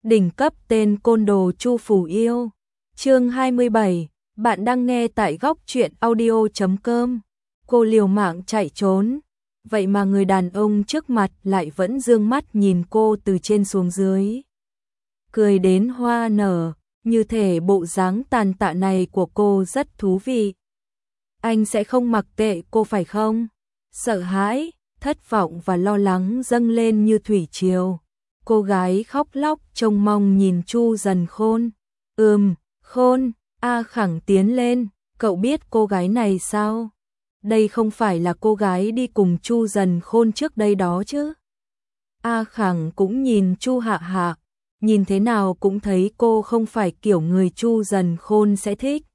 Đỉnh cấp tên côn đồ Chu Phủ Yêu. Chương 27, bạn đang nghe tại góc truyện audio.com. Cô liều mạng chạy trốn, vậy mà người đàn ông trước mặt lại vẫn dương mắt nhìn cô từ trên xuống dưới. Cười đến hoa nở, như thể bộ dáng tàn tạ này của cô rất thú vị. Anh sẽ không mặc kệ cô phải không? Sợ hãi, thất vọng và lo lắng dâng lên như thủy triều. Cô gái khóc lóc trông mong nhìn Chu Dần Khôn. Khôn, A Khẳng tiến lên, cậu biết cô gái này sao? Đây không phải là cô gái đi cùng Chu Dần Khôn trước đây đó chứ? A Khẳng cũng nhìn Chu Hạ Hạ, nhìn thế nào cũng thấy cô không phải kiểu người Chu Dần Khôn sẽ thích.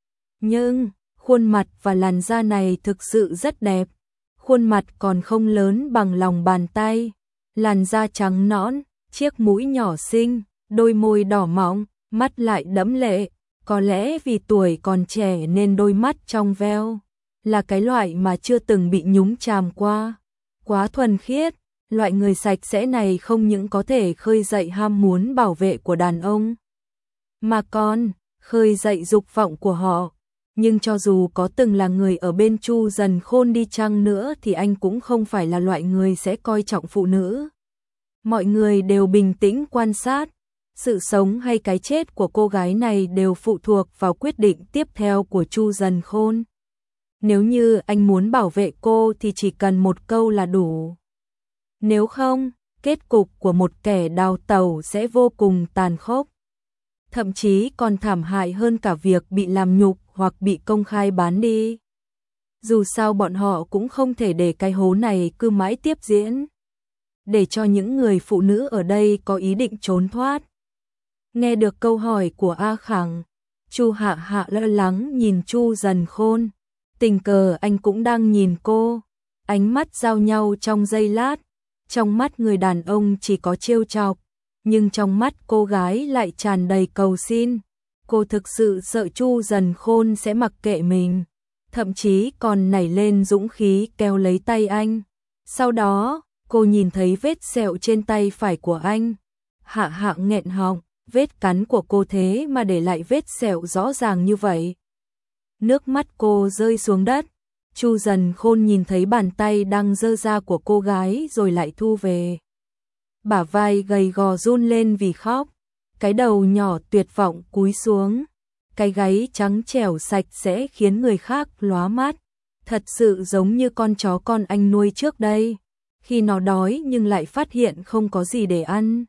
Nhưng, khuôn mặt và làn da này thực sự rất đẹp. Khuôn mặt còn không lớn bằng lòng bàn tay, làn da trắng nõn, chiếc mũi nhỏ xinh, đôi môi đỏ mọng, mắt lại đẫm lệ. Có lẽ vì tuổi còn trẻ nên đôi mắt trong veo, là cái loại mà chưa từng bị nhúng chàm qua. Quá thuần khiết, loại người sạch sẽ này không những có thể khơi dậy ham muốn bảo vệ của đàn ông, mà còn khơi dậy dục vọng của họ. Nhưng cho dù có từng là người ở bên Chu Dần Khôn đi chăng nữa thì anh cũng không phải là loại người sẽ coi trọng phụ nữ. Mọi người đều bình tĩnh quan sát, sự sống hay cái chết của cô gái này đều phụ thuộc vào quyết định tiếp theo của Chu Dần Khôn. Nếu như anh muốn bảo vệ cô thì chỉ cần một câu là đủ. Nếu không, kết cục của một kẻ đào tẩu sẽ vô cùng tàn khốc. Thậm chí còn thảm hại hơn cả việc bị làm nhục hoặc bị công khai bán đi. Dù sao bọn họ cũng không thể để cái hố này cứ mãi tiếp diễn, để cho những người phụ nữ ở đây có ý định trốn thoát. Nghe được câu hỏi của A Khẳng, Chu Hạ Hạ lo lắng nhìn Chu Dần Khôn. Tình cờ anh cũng đang nhìn cô, ánh mắt giao nhau trong giây lát. Trong mắt người đàn ông chỉ có trêu chọc, nhưng trong mắt cô gái lại tràn đầy cầu xin. Cô thực sự sợ Chu Dần Khôn sẽ mặc kệ mình, thậm chí còn nảy lên dũng khí kéo lấy tay anh. Sau đó, cô nhìn thấy vết sẹo trên tay phải của anh. Hạ Hạ nghẹn họng, vết cắn của cô thế mà để lại vết sẹo rõ ràng như vậy. Nước mắt cô rơi xuống đất. Chu Dần Khôn nhìn thấy bàn tay đang giơ ra của cô gái rồi lại thu về. Bả vai gầy gò run lên vì khóc. Cái đầu nhỏ tuyệt vọng cúi xuống. Cái gáy trắng trẻo sạch sẽ khiến người khác lóa mắt. Thật sự giống như con chó con anh nuôi trước đây, khi nó đói nhưng lại phát hiện không có gì để ăn.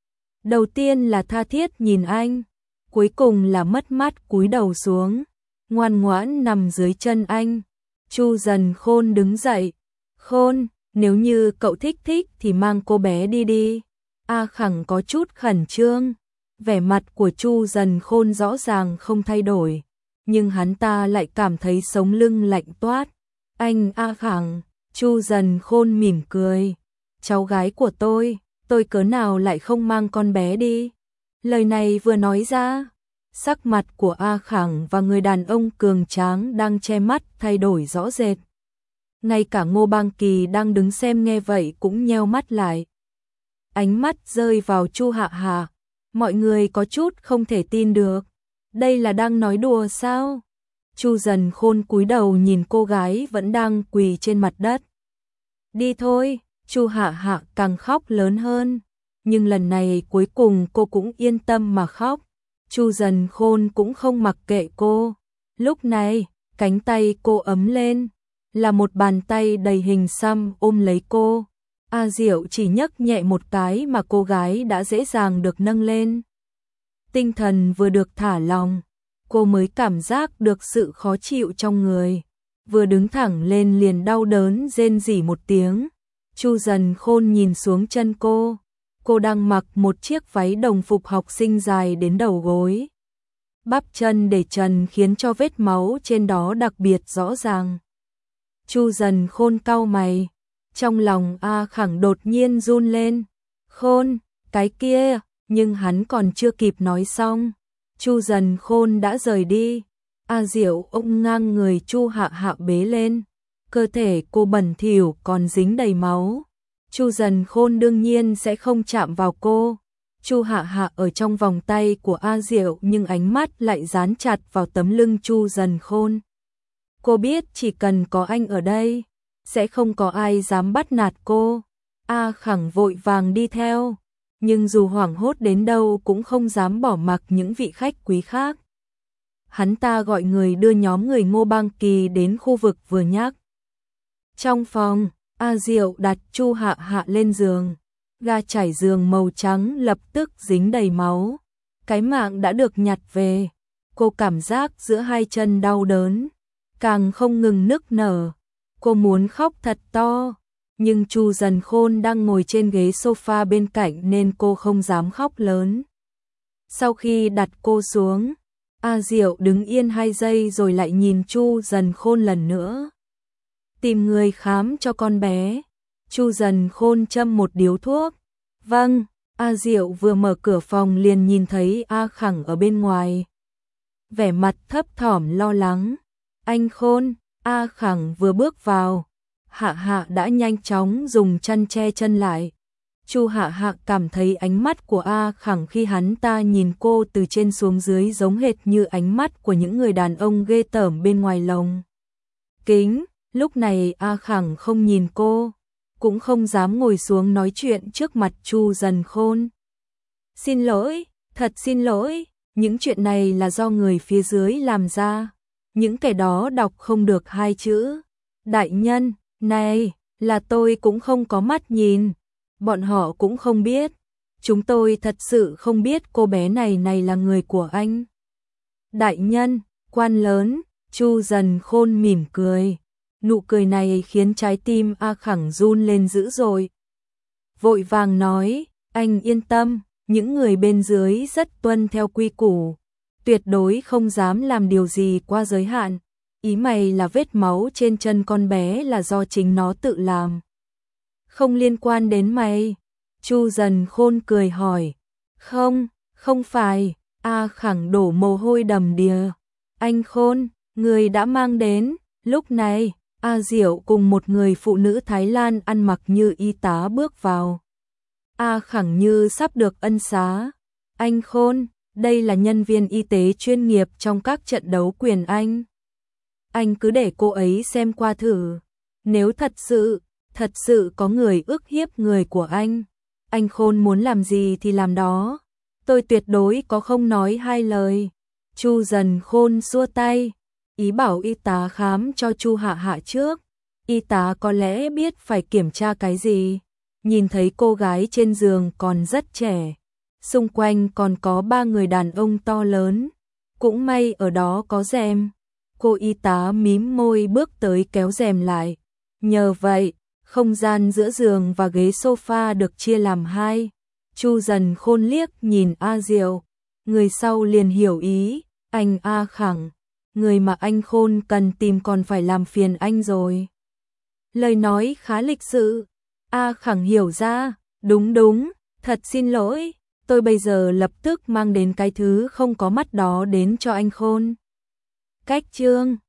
Đầu tiên là tha thiết nhìn anh, cuối cùng là mất mát cúi đầu xuống, ngoan ngoãn nằm dưới chân anh. Chu Dần Khôn đứng dậy. Khôn, nếu như cậu thích thì mang cô bé đi đi. A Khẳng có chút khẩn trương. Vẻ mặt của Chu Dần Khôn rõ ràng không thay đổi, nhưng hắn ta lại cảm thấy sống lưng lạnh toát. Anh A Khẳng, Chu Dần Khôn mỉm cười. Cháu gái của tôi cớ nào lại không mang con bé đi. Lời này vừa nói ra, sắc mặt của A Khẳng và người đàn ông cường tráng đang che mắt thay đổi rõ rệt. Ngay cả Ngô Bang Kỳ đang đứng xem nghe vậy cũng nheo mắt lại. Ánh mắt rơi vào Chu Hạ Hạ, mọi người có chút không thể tin được. Đây là đang nói đùa sao? Chu Dần Khôn cúi đầu nhìn cô gái vẫn đang quỳ trên mặt đất. Đi thôi. Chu Hạ Hạ càng khóc lớn hơn, nhưng lần này cuối cùng cô cũng yên tâm mà khóc. Chu Dần Khôn cũng không mặc kệ cô. Lúc này, cánh tay cô ấm lên, là một bàn tay đầy hình xăm ôm lấy cô. A Diệu chỉ nhấc nhẹ một cái mà cô gái đã dễ dàng được nâng lên. Tinh thần vừa được thả lỏng, cô mới cảm giác được sự khó chịu trong người. Vừa đứng thẳng lên liền đau đớn rên rỉ một tiếng. Chu Dần Khôn nhìn xuống chân cô đang mặc một chiếc váy đồng phục học sinh dài đến đầu gối. Bắp chân để trần khiến cho vết máu trên đó đặc biệt rõ ràng. Chu Dần Khôn cau mày, trong lòng A Khẳng đột nhiên run lên. Khôn, cái kia, nhưng hắn còn chưa kịp nói xong, Chu Dần Khôn đã rời đi. A Diệu ôm ngang người Chu Hạ Hạ bế lên. Cơ thể cô bẩn thỉu còn dính đầy máu. Chu Dần Khôn đương nhiên sẽ không chạm vào cô. Chu Hạ Hạ ở trong vòng tay của A Diệu nhưng ánh mắt lại dán chặt vào tấm lưng Chu Dần Khôn. Cô biết chỉ cần có anh ở đây, sẽ không có ai dám bắt nạt cô. A Khẳng vội vàng đi theo, nhưng dù hoảng hốt đến đâu cũng không dám bỏ mặc những vị khách quý khác. Hắn ta gọi người đưa nhóm người Ngô Bang Kỳ đến khu vực vừa nhắc. Trong phòng, A Diệu đặt Chu Hạ Hạ lên giường. Ga trải giường màu trắng lập tức dính đầy máu. Cái mạng đã được nhặt về. Cô cảm giác giữa hai chân đau đớn, càng không ngừng nức nở. Cô muốn khóc thật to, nhưng Chu Dần Khôn đang ngồi trên ghế sofa bên cạnh nên cô không dám khóc lớn. Sau khi đặt cô xuống, A Diệu đứng yên 2 giây rồi lại nhìn Chu Dần Khôn lần nữa. Tìm người khám cho con bé. Chu Dần Khôn châm một điếu thuốc. Vâng, A Diệu vừa mở cửa phòng liền nhìn thấy A Khẳng ở bên ngoài. Vẻ mặt thấp thỏm lo lắng. Anh Khôn, A Khẳng vừa bước vào. Hạ Hạ đã nhanh chóng dùng chăn che chân lại. Chu Hạ Hạ cảm thấy ánh mắt của A Khẳng khi hắn ta nhìn cô từ trên xuống dưới giống hệt như ánh mắt của những người đàn ông ghê tởm bên ngoài lồng kính. Lúc này A Khẳng không nhìn cô, cũng không dám ngồi xuống nói chuyện trước mặt Chu Dần Khôn. Xin lỗi, thật xin lỗi, những chuyện này là do người phía dưới làm ra. Những kẻ đó đọc không được 2 chữ. Đại nhân, này, là tôi cũng không có mắt nhìn. Bọn họ cũng không biết. Chúng tôi thật sự không biết cô bé này là người của anh. Đại nhân, quan lớn, Chu Dần Khôn mỉm cười. Nụ cười này khiến trái tim A Khẳng run lên dữ dội. Vội vàng nói, anh yên tâm, những người bên dưới rất tuân theo quy củ, tuyệt đối không dám làm điều gì qua giới hạn. Ý mày là vết máu trên chân con bé là do chính nó tự làm, không liên quan đến mày. Chu Dần Khôn cười hỏi. Không, không phải. A Khẳng đổ mồ hôi đầm đìa. Anh Khôn, người đã mang đến. Lúc này A Diệu cùng một người phụ nữ Thái Lan ăn mặc như y tá bước vào. A Khẳng như sắp được ân xá. Anh Khôn, đây là nhân viên y tế chuyên nghiệp trong các trận đấu quyền Anh. Anh cứ để cô ấy xem qua thử. Nếu thật sự có người ức hiếp người của anh Khôn muốn làm gì thì làm đó. Tôi tuyệt đối có không nói 2 lời. Chu Dần Khôn xua tay, ý bảo y tá khám cho Chu Hạ Hạ trước. Y tá có lẽ biết phải kiểm tra cái gì. Nhìn thấy cô gái trên giường còn rất trẻ. Xung quanh còn có 3 người đàn ông to lớn. Cũng may ở đó có rèm. Cô y tá mím môi bước tới kéo rèm lại. Nhờ vậy, không gian giữa giường và ghế sofa được chia làm 2. Chu Dần Khôn liếc nhìn A Diệu. Người sau liền hiểu ý. Anh A Khẳng, người mà anh Khôn cần tìm còn phải làm phiền anh rồi. Lời nói khá lịch sự. A Khẳng hiểu ra. Đúng, thật xin lỗi. Tôi bây giờ lập tức mang đến cái thứ không có mắt đó đến cho anh Khôn. Cách chương